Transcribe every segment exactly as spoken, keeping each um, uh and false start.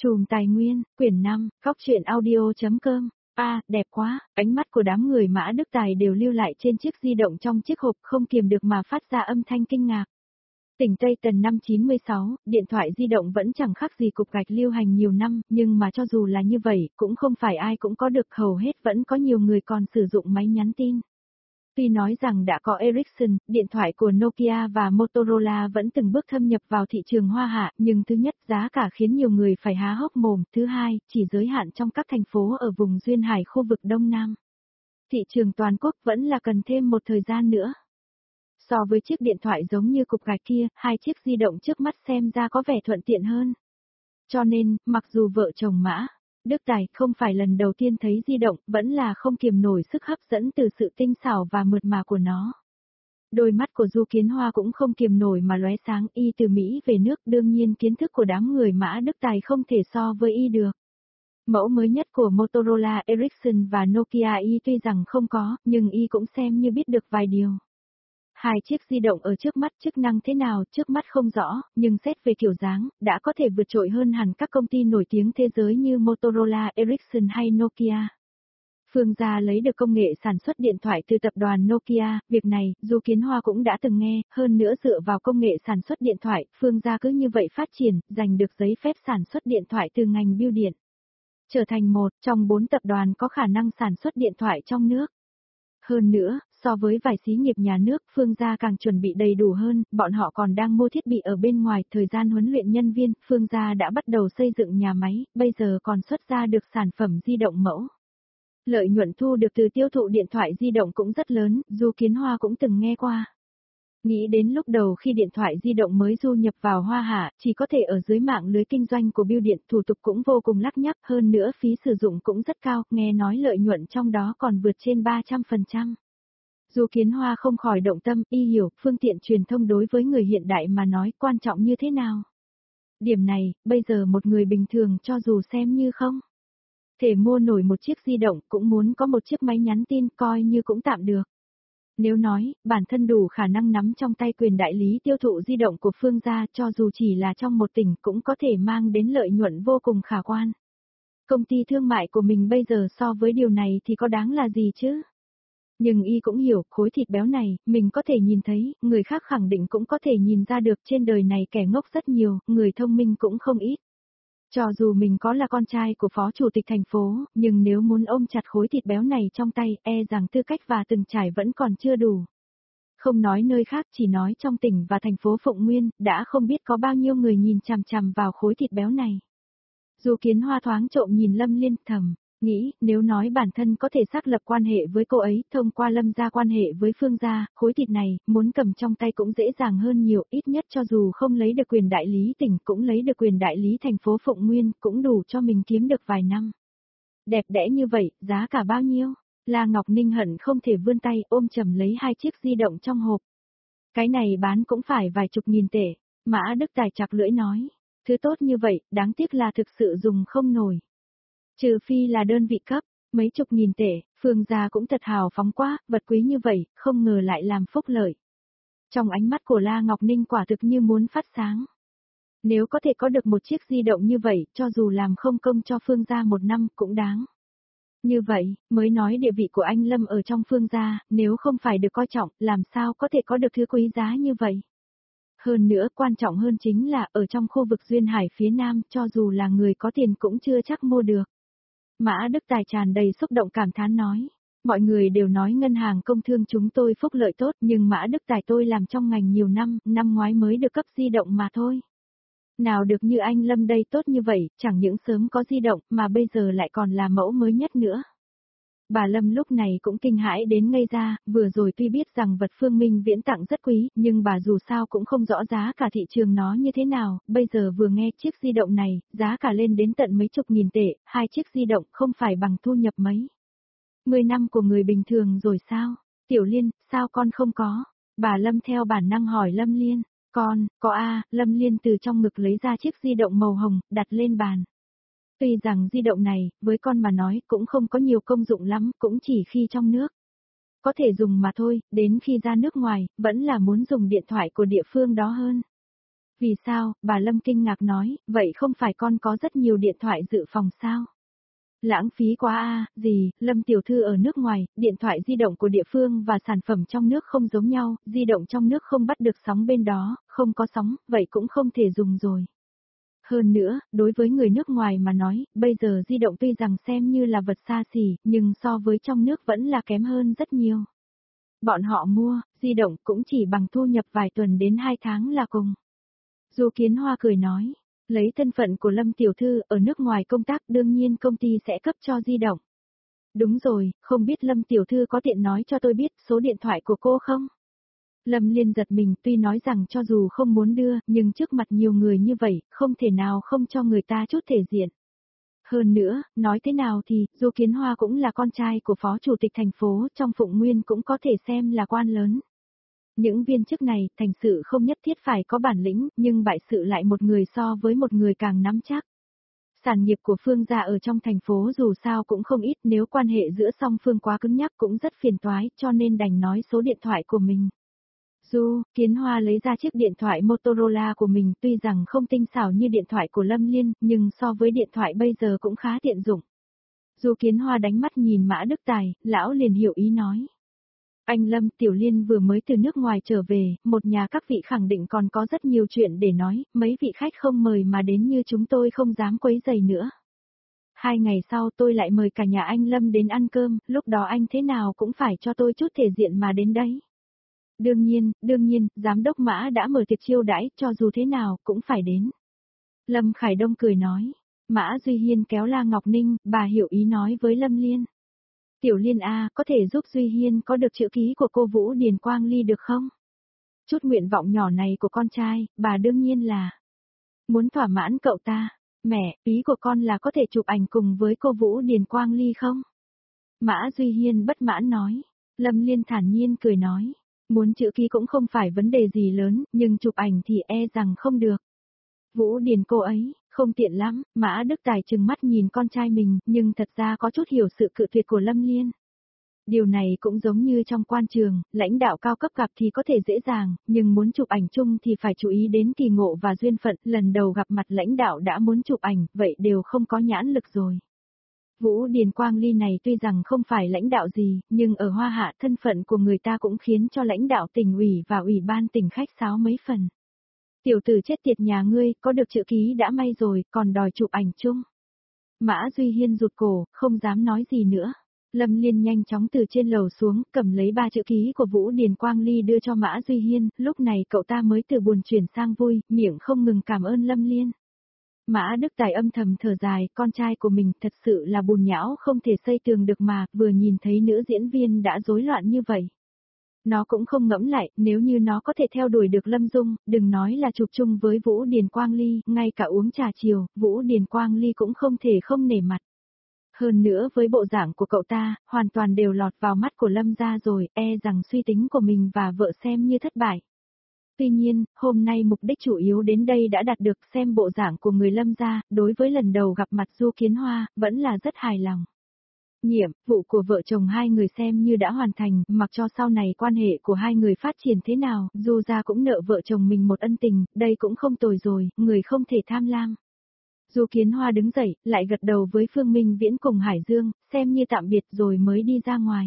Chùm Tài Nguyên, quyển năm, góc truyện audio.com. A, à, đẹp quá, ánh mắt của đám người Mã Đức Tài đều lưu lại trên chiếc di động trong chiếc hộp không kiềm được mà phát ra âm thanh kinh ngạc. Tỉnh Tây Tần năm chín mươi sáu, điện thoại di động vẫn chẳng khác gì cục gạch lưu hành nhiều năm, nhưng mà cho dù là như vậy, cũng không phải ai cũng có được, hầu hết vẫn có nhiều người còn sử dụng máy nhắn tin. Tuy nói rằng đã có Ericsson, điện thoại của Nokia và Motorola vẫn từng bước thâm nhập vào thị trường Hoa Hạ, nhưng thứ nhất, giá cả khiến nhiều người phải há hốc mồm, thứ hai, chỉ giới hạn trong các thành phố ở vùng duyên hải khu vực Đông Nam. Thị trường toàn quốc vẫn là cần thêm một thời gian nữa. So với chiếc điện thoại giống như cục gạch kia, hai chiếc di động trước mắt xem ra có vẻ thuận tiện hơn. Cho nên, mặc dù vợ chồng Mã Đức Tài không phải lần đầu tiên thấy di động, vẫn là không kiềm nổi sức hấp dẫn từ sự tinh xảo và mượt mà của nó. Đôi mắt của Du Kiến Hoa cũng không kiềm nổi mà lóe sáng, y từ Mỹ về nước, đương nhiên kiến thức của đám người Mã Đức Tài không thể so với y được. Mẫu mới nhất của Motorola, Ericsson và Nokia y tuy rằng không có, nhưng y cũng xem như biết được vài điều. Hai chiếc di động ở trước mắt chức năng thế nào, trước mắt không rõ, nhưng xét về kiểu dáng, đã có thể vượt trội hơn hẳn các công ty nổi tiếng thế giới như Motorola, Ericsson hay Nokia. Phương gia lấy được công nghệ sản xuất điện thoại từ tập đoàn Nokia, việc này, Du Kiến Hoa cũng đã từng nghe, hơn nữa dựa vào công nghệ sản xuất điện thoại, Phương gia cứ như vậy phát triển, giành được giấy phép sản xuất điện thoại từ ngành bưu điện. Trở thành một trong bốn tập đoàn có khả năng sản xuất điện thoại trong nước. Hơn nữa, so với vài xí nghiệp nhà nước, Phương gia càng chuẩn bị đầy đủ hơn, bọn họ còn đang mua thiết bị ở bên ngoài, thời gian huấn luyện nhân viên, Phương gia đã bắt đầu xây dựng nhà máy, bây giờ còn xuất ra được sản phẩm di động mẫu. Lợi nhuận thu được từ tiêu thụ điện thoại di động cũng rất lớn, Du Kiến Hoa cũng từng nghe qua. Nghĩ đến lúc đầu khi điện thoại di động mới du nhập vào Hoa Hạ, chỉ có thể ở dưới mạng lưới kinh doanh của bưu điện, thủ tục cũng vô cùng lắc nhắc, hơn nữa phí sử dụng cũng rất cao, nghe nói lợi nhuận trong đó còn vượt trên ba trăm phần trăm. Du Kiến Hoa không khỏi động tâm, y hiểu, phương tiện truyền thông đối với người hiện đại mà nói quan trọng như thế nào. Điểm này, bây giờ một người bình thường cho dù xem như không thể mua nổi một chiếc di động cũng muốn có một chiếc máy nhắn tin coi như cũng tạm được. Nếu nói, bản thân đủ khả năng nắm trong tay quyền đại lý tiêu thụ di động của Phương gia cho dù chỉ là trong một tỉnh cũng có thể mang đến lợi nhuận vô cùng khả quan. Công ty thương mại của mình bây giờ so với điều này thì có đáng là gì chứ? Nhưng y cũng hiểu, khối thịt béo này, mình có thể nhìn thấy, người khác khẳng định cũng có thể nhìn ra được, trên đời này kẻ ngốc rất nhiều, người thông minh cũng không ít. Cho dù mình có là con trai của phó chủ tịch thành phố, nhưng nếu muốn ôm chặt khối thịt béo này trong tay, e rằng tư cách và từng trải vẫn còn chưa đủ. Không nói nơi khác, chỉ nói trong tỉnh và thành phố Phụng Nguyên, đã không biết có bao nhiêu người nhìn chằm chằm vào khối thịt béo này. Du Kiến Hoa thoáng trộm nhìn Lâm Liên, thầm nghĩ, nếu nói bản thân có thể xác lập quan hệ với cô ấy, thông qua Lâm gia quan hệ với Phương gia, khối thịt này, muốn cầm trong tay cũng dễ dàng hơn nhiều, ít nhất cho dù không lấy được quyền đại lý tỉnh, cũng lấy được quyền đại lý thành phố Phụng Nguyên, cũng đủ cho mình kiếm được vài năm. Đẹp đẽ như vậy, giá cả bao nhiêu? La Ngọc Ninh hận không thể vươn tay ôm chầm lấy hai chiếc di động trong hộp. Cái này bán cũng phải vài chục nghìn tệ, Mã Đức Tài chặt lưỡi nói. Thứ tốt như vậy, đáng tiếc là thực sự dùng không nổi. Trừ phi là đơn vị cấp, mấy chục nghìn tệ, Phương gia cũng thật hào phóng quá, vật quý như vậy, không ngờ lại làm phúc lợi. Trong ánh mắt của La Ngọc Ninh quả thực như muốn phát sáng. Nếu có thể có được một chiếc di động như vậy, cho dù làm không công cho Phương gia một năm, cũng đáng. Như vậy, mới nói địa vị của anh Lâm ở trong Phương gia, nếu không phải được coi trọng, làm sao có thể có được thứ quý giá như vậy. Hơn nữa, quan trọng hơn chính là, ở trong khu vực duyên hải phía Nam, cho dù là người có tiền cũng chưa chắc mua được. Mã Đức Tài tràn đầy xúc động cảm thán nói. Mọi người đều nói ngân hàng công thương chúng tôi phúc lợi tốt, nhưng Mã Đức Tài tôi làm trong ngành nhiều năm, năm ngoái mới được cấp di động mà thôi. Nào được như anh Lâm đây tốt như vậy, chẳng những sớm có di động, mà bây giờ lại còn là mẫu mới nhất nữa. Bà Lâm lúc này cũng kinh hãi đến ngây ra, vừa rồi tuy biết rằng vật Phương Minh Viễn tặng rất quý, nhưng bà dù sao cũng không rõ giá cả thị trường nó như thế nào, bây giờ vừa nghe chiếc di động này, giá cả lên đến tận mấy chục nghìn tệ, hai chiếc di động không phải bằng thu nhập mấy. Mười năm của người bình thường rồi sao? Tiểu Liên, sao con không có? Bà Lâm theo bản năng hỏi Lâm Liên, con, có a. Lâm Liên từ trong ngực lấy ra chiếc di động màu hồng, đặt lên bàn. Tuy rằng di động này, với con mà nói, cũng không có nhiều công dụng lắm, cũng chỉ khi trong nước. Có thể dùng mà thôi, đến khi ra nước ngoài, vẫn là muốn dùng điện thoại của địa phương đó hơn. Vì sao? Bà Lâm kinh ngạc nói, vậy không phải con có rất nhiều điện thoại dự phòng sao? Lãng phí quá a, à, gì, Lâm tiểu thư ở nước ngoài, điện thoại di động của địa phương và sản phẩm trong nước không giống nhau, di động trong nước không bắt được sóng bên đó, không có sóng, vậy cũng không thể dùng rồi. Hơn nữa, đối với người nước ngoài mà nói, bây giờ di động tuy rằng xem như là vật xa xỉ, nhưng so với trong nước vẫn là kém hơn rất nhiều. Bọn họ mua, di động cũng chỉ bằng thu nhập vài tuần đến hai tháng là cùng. Du Kiến Hoa cười nói, lấy thân phận của Lâm tiểu thư ở nước ngoài công tác đương nhiên công ty sẽ cấp cho di động. Đúng rồi, không biết Lâm tiểu thư có tiện nói cho tôi biết số điện thoại của cô không? Lâm Liên giật mình, tuy nói rằng cho dù không muốn đưa, nhưng trước mặt nhiều người như vậy, không thể nào không cho người ta chút thể diện. Hơn nữa, nói thế nào thì, Du Kiến Hoa cũng là con trai của phó chủ tịch thành phố, trong Phụng Nguyên cũng có thể xem là quan lớn. Những viên chức này, thành sự không nhất thiết phải có bản lĩnh, nhưng bại sự lại một người so với một người càng nắm chắc. Sản nghiệp của Phương gia ở trong thành phố dù sao cũng không ít, nếu quan hệ giữa song phương quá cứng nhắc cũng rất phiền toái, cho nên đành nói số điện thoại của mình. Du Kiến Hoa lấy ra chiếc điện thoại Motorola của mình, tuy rằng không tinh xảo như điện thoại của Lâm Liên, nhưng so với điện thoại bây giờ cũng khá tiện dụng. Du Kiến Hoa đánh mắt nhìn Mã Đức Tài, lão liền hiểu ý nói. Anh Lâm, Tiểu Liên vừa mới từ nước ngoài trở về, một nhà các vị khẳng định còn có rất nhiều chuyện để nói, mấy vị khách không mời mà đến như chúng tôi không dám quấy rầy nữa. Hai ngày sau tôi lại mời cả nhà anh Lâm đến ăn cơm, lúc đó anh thế nào cũng phải cho tôi chút thể diện mà đến đấy. Đương nhiên, đương nhiên, giám đốc Mã đã mở tiệc chiêu đãi, cho dù thế nào, cũng phải đến. Lâm Khải Đông cười nói. Mã Duy Hiên kéo La Ngọc Ninh, bà hiểu ý nói với Lâm Liên. Tiểu Liên A, có thể giúp Duy Hiên có được chữ ký của cô Vũ Điền Quang Ly được không? Chút nguyện vọng nhỏ này của con trai, bà đương nhiên là muốn thỏa mãn cậu ta. Mẹ, ý của con là có thể chụp ảnh cùng với cô Vũ Điền Quang Ly không? Mã Duy Hiên bất mãn nói. Lâm Liên thản nhiên cười nói. Muốn chữ ký cũng không phải vấn đề gì lớn, nhưng chụp ảnh thì e rằng không được. Vũ Điền cô ấy, không tiện lắm, Mã Đức Tài trừng mắt nhìn con trai mình, nhưng thật ra có chút hiểu sự cự tuyệt của Lâm Liên. Điều này cũng giống như trong quan trường, lãnh đạo cao cấp gặp thì có thể dễ dàng, nhưng muốn chụp ảnh chung thì phải chú ý đến kỳ ngộ và duyên phận, lần đầu gặp mặt lãnh đạo đã muốn chụp ảnh, vậy đều không có nhãn lực rồi. Vũ Điền Quang Ly này tuy rằng không phải lãnh đạo gì, nhưng ở Hoa Hạ thân phận của người ta cũng khiến cho lãnh đạo tỉnh ủy và ủy ban tỉnh khách sáo mấy phần. Tiểu tử chết tiệt nhà ngươi, có được chữ ký đã may rồi, còn đòi chụp ảnh chung. Mã Duy Hiên rụt cổ, không dám nói gì nữa. Lâm Liên nhanh chóng từ trên lầu xuống, cầm lấy ba chữ ký của Vũ Điền Quang Ly đưa cho Mã Duy Hiên, lúc này cậu ta mới từ buồn chuyển sang vui, miệng không ngừng cảm ơn Lâm Liên. Mã Đức Tài âm thầm thở dài, con trai của mình thật sự là bùn nhão không thể xây tường được mà, vừa nhìn thấy nữ diễn viên đã rối loạn như vậy. Nó cũng không ngẫm lại, nếu như nó có thể theo đuổi được Lâm Dung, đừng nói là chụp chung với Vũ Điền Quang Ly, ngay cả uống trà chiều, Vũ Điền Quang Ly cũng không thể không nể mặt. Hơn nữa với bộ dạng của cậu ta, hoàn toàn đều lọt vào mắt của Lâm gia rồi, e rằng suy tính của mình và vợ xem như thất bại. Tuy nhiên, hôm nay mục đích chủ yếu đến đây đã đạt được, xem bộ dạng của người Lâm gia, đối với lần đầu gặp mặt Du Kiến Hoa, vẫn là rất hài lòng. Nhiệm vụ của vợ chồng hai người xem như đã hoàn thành, mặc cho sau này quan hệ của hai người phát triển thế nào, Du gia cũng nợ vợ chồng mình một ân tình, đây cũng không tồi rồi, người không thể tham lam. Du Kiến Hoa đứng dậy, lại gật đầu với Phương Minh Viễn cùng Hải Dương, xem như tạm biệt rồi mới đi ra ngoài.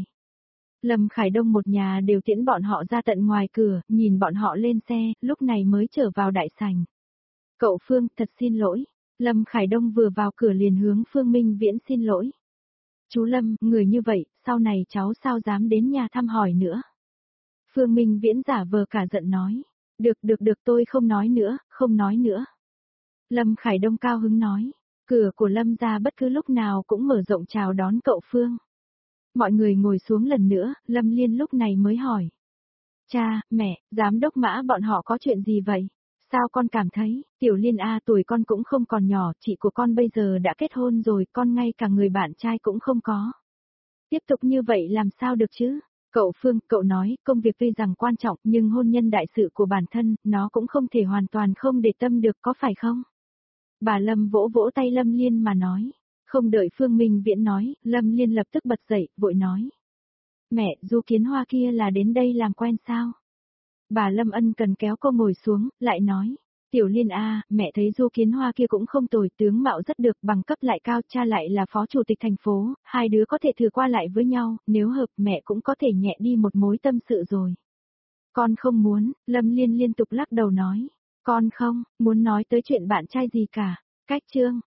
Lâm Khải Đông một nhà đều tiễn bọn họ ra tận ngoài cửa, nhìn bọn họ lên xe, lúc này mới trở vào đại sảnh. Cậu Phương, thật xin lỗi. Lâm Khải Đông vừa vào cửa liền hướng Phương Minh Viễn xin lỗi. Chú Lâm, người như vậy, sau này cháu sao dám đến nhà thăm hỏi nữa. Phương Minh Viễn giả vờ cả giận nói. Được được được tôi không nói nữa, không nói nữa. Lâm Khải Đông cao hứng nói. Cửa của Lâm gia bất cứ lúc nào cũng mở rộng chào đón cậu Phương. Mọi người ngồi xuống lần nữa, Lâm Liên lúc này mới hỏi. Cha, mẹ, giám đốc Mã bọn họ có chuyện gì vậy? Sao con cảm thấy, Tiểu Liên A tuổi con cũng không còn nhỏ, chị của con bây giờ đã kết hôn rồi, con ngay cả người bạn trai cũng không có. Tiếp tục như vậy làm sao được chứ? Cậu Phương, cậu nói, công việc tuy rằng quan trọng nhưng hôn nhân đại sự của bản thân, nó cũng không thể hoàn toàn không để tâm được có phải không? Bà Lâm vỗ vỗ tay Lâm Liên mà nói. Không đợi Phương Minh Viễn nói, Lâm Liên lập tức bật dậy, vội nói. Mẹ, Du Kiến Hoa kia là đến đây làm quen sao? Bà Lâm ân cần kéo cô ngồi xuống, lại nói. Tiểu Liên a, mẹ thấy Du Kiến Hoa kia cũng không tồi, tướng mạo rất được, bằng cấp lại cao, cha lại là phó chủ tịch thành phố, hai đứa có thể thử qua lại với nhau, nếu hợp mẹ cũng có thể nhẹ đi một mối tâm sự rồi. Con không muốn, Lâm Liên liên tục lắc đầu nói. Con không, muốn nói tới chuyện bạn trai gì cả. Cách chương,